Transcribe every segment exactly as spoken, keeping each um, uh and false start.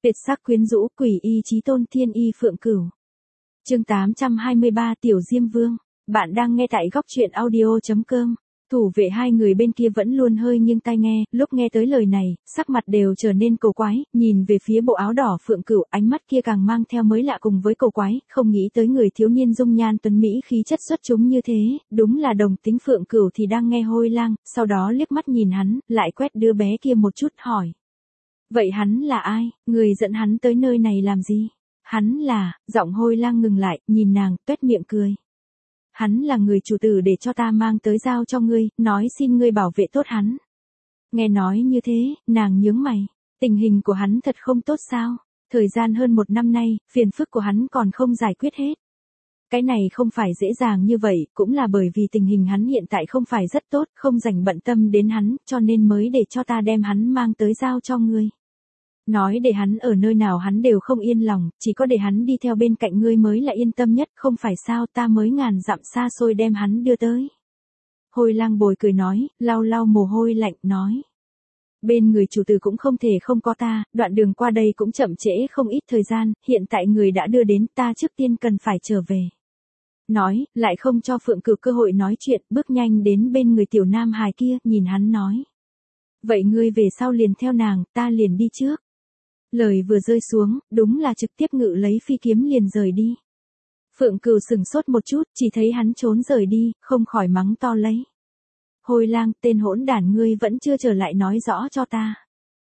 Tuyệt sắc quyến rũ, quỷ y chí tôn, thiên y phượng cửu. Chương tám trăm hai mươi ba, Tiểu Diêm Vương. Bạn đang nghe tại góc truyện audio chấm com. Thủ vệ hai người bên kia vẫn luôn hơi nghiêng tai nghe, lúc nghe tới lời này, sắc mặt đều trở nên cầu quái, nhìn về phía bộ áo đỏ phượng cửu, ánh mắt kia càng mang theo mới lạ cùng với cầu quái, không nghĩ tới người thiếu niên dung nhan tuấn mỹ khí chất xuất chúng như thế, đúng là đồng tính phượng cửu thì đang nghe Hôi Lang, sau đó liếc mắt nhìn hắn, lại quét đứa bé kia một chút hỏi. Vậy hắn là ai, người dẫn hắn tới nơi này làm gì? Hắn là, giọng Hôi Lang ngừng lại, nhìn nàng, tuét miệng cười. Hắn là người chủ tử để cho ta mang tới giao cho ngươi, nói xin ngươi bảo vệ tốt hắn. Nghe nói như thế, nàng nhướng mày, tình hình của hắn thật không tốt sao? Thời gian hơn một năm nay, phiền phức của hắn còn không giải quyết hết. Cái này không phải dễ dàng như vậy, cũng là bởi vì tình hình hắn hiện tại không phải rất tốt, không dành bận tâm đến hắn, cho nên mới để cho ta đem hắn mang tới giao cho ngươi. Nói để hắn ở nơi nào hắn đều không yên lòng, chỉ có để hắn đi theo bên cạnh ngươi mới là yên tâm nhất, không phải sao ta mới ngàn dặm xa xôi đem hắn đưa tới. Hôi Lang bồi cười nói, lau lau mồ hôi lạnh, nói. Bên người chủ tử cũng không thể không có ta, đoạn đường qua đây cũng chậm trễ không ít thời gian, hiện tại người đã đưa đến ta trước tiên cần phải trở về. Nói, lại không cho Phượng Cửu cơ hội nói chuyện, bước nhanh đến bên người tiểu nam hài kia, nhìn hắn nói. Vậy ngươi về sau liền theo nàng, ta liền đi trước. Lời vừa rơi xuống, đúng là trực tiếp ngự lấy phi kiếm liền rời đi. Phượng Cửu sừng sốt một chút, chỉ thấy hắn trốn rời đi, không khỏi mắng to lấy. Hôi Lang, tên hỗn đản ngươi vẫn chưa trở lại nói rõ cho ta.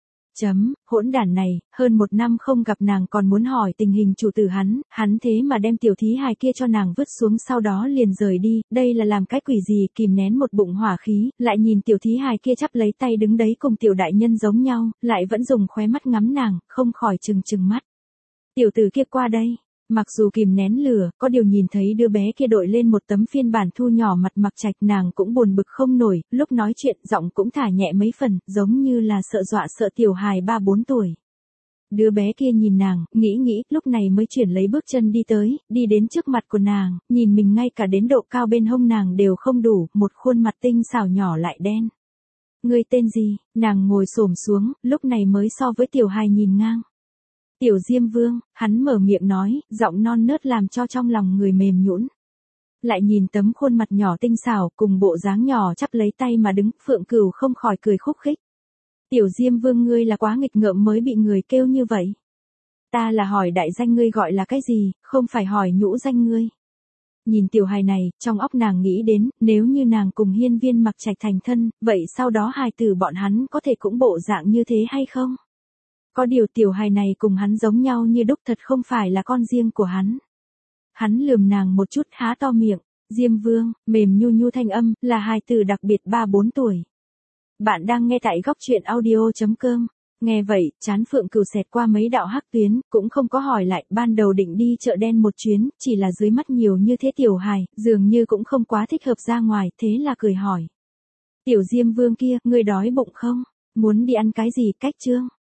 Chấm, hỗn đản này, hơn một năm không gặp nàng còn muốn hỏi tình hình chủ tử hắn, hắn thế mà đem tiểu thí hài kia cho nàng vứt xuống sau đó liền rời đi, đây là làm cái quỷ gì, kìm nén một bụng hỏa khí, lại nhìn tiểu thí hài kia chắp lấy tay đứng đấy cùng tiểu đại nhân giống nhau, lại vẫn dùng khóe mắt ngắm nàng, không khỏi trừng trừng mắt. Tiểu tử kia qua đây. Mặc dù kìm nén lửa, có điều nhìn thấy đứa bé kia đội lên một tấm phiên bản thu nhỏ mặt Mặc Trạch, nàng cũng buồn bực không nổi, lúc nói chuyện giọng cũng thả nhẹ mấy phần, giống như là sợ dọa sợ tiểu hài ba bốn tuổi. Đứa bé kia nhìn nàng, nghĩ nghĩ, lúc này mới chuyển lấy bước chân đi tới, đi đến trước mặt của nàng, nhìn mình ngay cả đến độ cao bên hông nàng đều không đủ, một khuôn mặt tinh xảo nhỏ lại đen. Ngươi tên gì? Nàng ngồi xổm xuống, lúc này mới so với tiểu hài nhìn ngang. Tiểu Diêm Vương, hắn mở miệng nói, giọng non nớt làm cho trong lòng người mềm nhũn. Lại nhìn tấm khuôn mặt nhỏ tinh xảo cùng bộ dáng nhỏ chắp lấy tay mà đứng, Phượng Cửu không khỏi cười khúc khích. Tiểu Diêm Vương ngươi là quá nghịch ngợm mới bị người kêu như vậy. Ta là hỏi đại danh ngươi gọi là cái gì, không phải hỏi nhũ danh ngươi. Nhìn tiểu hài này, trong óc nàng nghĩ đến, nếu như nàng cùng hiên viên Mặc Trạch thành thân, vậy sau đó hài tử bọn hắn có thể cũng bộ dạng như thế hay không? Có điều tiểu hài này cùng hắn giống nhau như đúc, thật không phải là con riêng của hắn. Hắn lườm nàng một chút, há to miệng, Diêm Vương, mềm nhu nhu thanh âm, là hài tử đặc biệt ba bốn tuổi. Bạn đang nghe tại góc truyện audio chấm com. Nghe vậy, trán Phượng Cửu xẹt qua mấy đạo hắc tuyến, cũng không có hỏi lại, ban đầu định đi chợ đen một chuyến, chỉ là dưới mắt nhiều như thế tiểu hài, dường như cũng không quá thích hợp ra ngoài, thế là cười hỏi. Tiểu Diêm Vương kia, ngươi đói bụng không? Muốn đi ăn cái gì, cách trương?